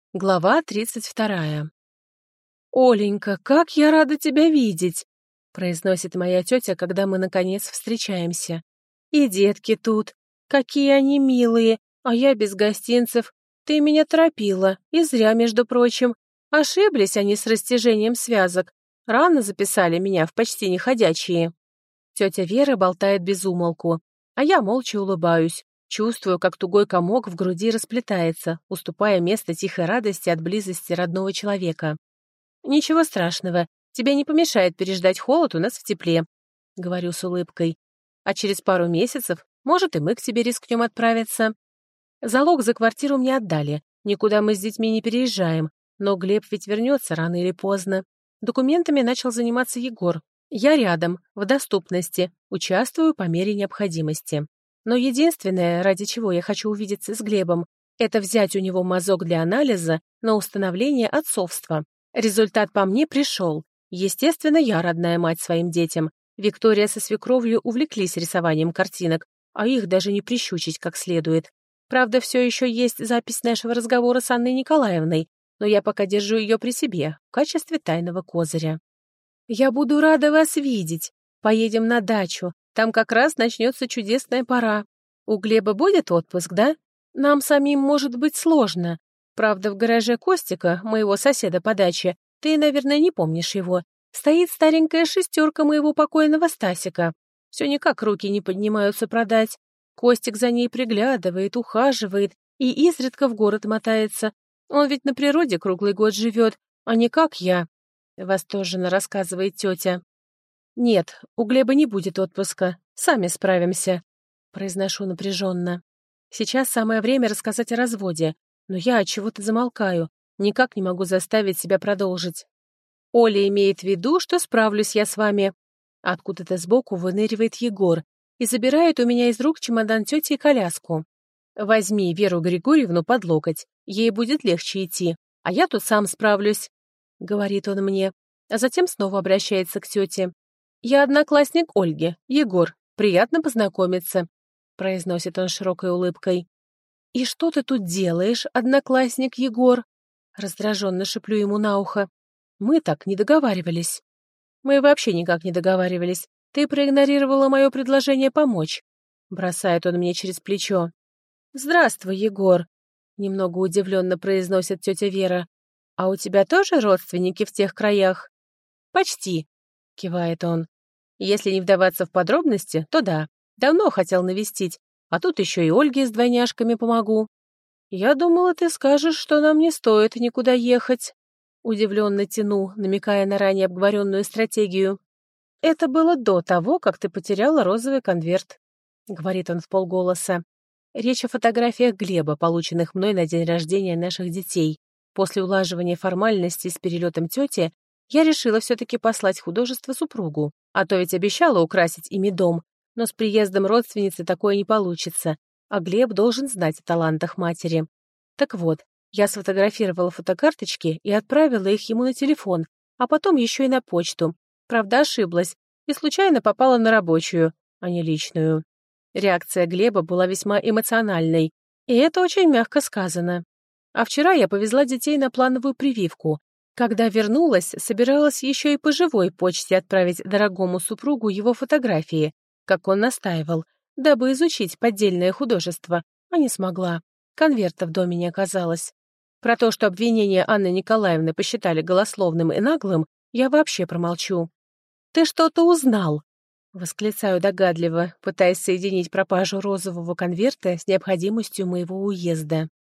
Глава 32. «Оленька, как я рада тебя видеть!» — произносит моя тетя, когда мы, наконец, встречаемся. «И детки тут. Какие они милые, а я без гостинцев. Ты меня торопила, и зря, между прочим. Ошиблись они с растяжением связок. Рано записали меня в почти неходячие». Тетя Вера болтает без умолку, а я молча улыбаюсь. Чувствую, как тугой комок в груди расплетается, уступая место тихой радости от близости родного человека. «Ничего страшного, тебе не помешает переждать холод у нас в тепле», — говорю с улыбкой. «А через пару месяцев, может, и мы к тебе рискнем отправиться». Залог за квартиру мне отдали, никуда мы с детьми не переезжаем, но Глеб ведь вернется рано или поздно. Документами начал заниматься Егор. Я рядом, в доступности, участвую по мере необходимости. Но единственное, ради чего я хочу увидеться с Глебом, это взять у него мазок для анализа на установление отцовства. Результат по мне пришел. Естественно, я родная мать своим детям. Виктория со свекровью увлеклись рисованием картинок, а их даже не прищучить как следует. Правда, все еще есть запись нашего разговора с Анной Николаевной, но я пока держу ее при себе, в качестве тайного козыря. «Я буду рада вас видеть. Поедем на дачу. Там как раз начнется чудесная пора. У Глеба будет отпуск, да? Нам самим может быть сложно. Правда, в гараже Костика, моего соседа по даче, ты, наверное, не помнишь его, стоит старенькая шестерка моего покойного Стасика. Все никак руки не поднимаются продать. Костик за ней приглядывает, ухаживает и изредка в город мотается. Он ведь на природе круглый год живет, а не как я», — восторженно рассказывает тетя. «Нет, у Глеба не будет отпуска. Сами справимся», — произношу напряженно. Сейчас самое время рассказать о разводе, но я от чего-то замолкаю, никак не могу заставить себя продолжить. Оля имеет в виду, что справлюсь я с вами. Откуда-то сбоку выныривает Егор и забирает у меня из рук чемодан тети и коляску. «Возьми Веру Григорьевну под локоть, ей будет легче идти, а я тут сам справлюсь», — говорит он мне, а затем снова обращается к тете. «Я одноклассник Ольги, Егор. Приятно познакомиться», — произносит он широкой улыбкой. «И что ты тут делаешь, одноклассник Егор?» Раздраженно шеплю ему на ухо. «Мы так не договаривались». «Мы вообще никак не договаривались. Ты проигнорировала мое предложение помочь», — бросает он мне через плечо. «Здравствуй, Егор», — немного удивленно произносит тетя Вера. «А у тебя тоже родственники в тех краях?» «Почти», — кивает он. «Если не вдаваться в подробности, то да, давно хотел навестить, а тут еще и Ольге с двойняшками помогу». «Я думала, ты скажешь, что нам не стоит никуда ехать», — удивленно тяну, намекая на ранее обговоренную стратегию. «Это было до того, как ты потеряла розовый конверт», — говорит он вполголоса. Речь о фотографиях Глеба, полученных мной на день рождения наших детей. После улаживания формальностей с перелетом тети я решила все-таки послать художество супругу, а то ведь обещала украсить ими дом, но с приездом родственницы такое не получится, а Глеб должен знать о талантах матери. Так вот, я сфотографировала фотокарточки и отправила их ему на телефон, а потом еще и на почту. Правда, ошиблась и случайно попала на рабочую, а не личную. Реакция Глеба была весьма эмоциональной, и это очень мягко сказано. А вчера я повезла детей на плановую прививку. Когда вернулась, собиралась еще и по живой почте отправить дорогому супругу его фотографии, как он настаивал, дабы изучить поддельное художество, а не смогла. Конверта в доме не оказалось. Про то, что обвинения Анны Николаевны посчитали голословным и наглым, я вообще промолчу. «Ты что-то узнал?» — восклицаю догадливо, пытаясь соединить пропажу розового конверта с необходимостью моего уезда.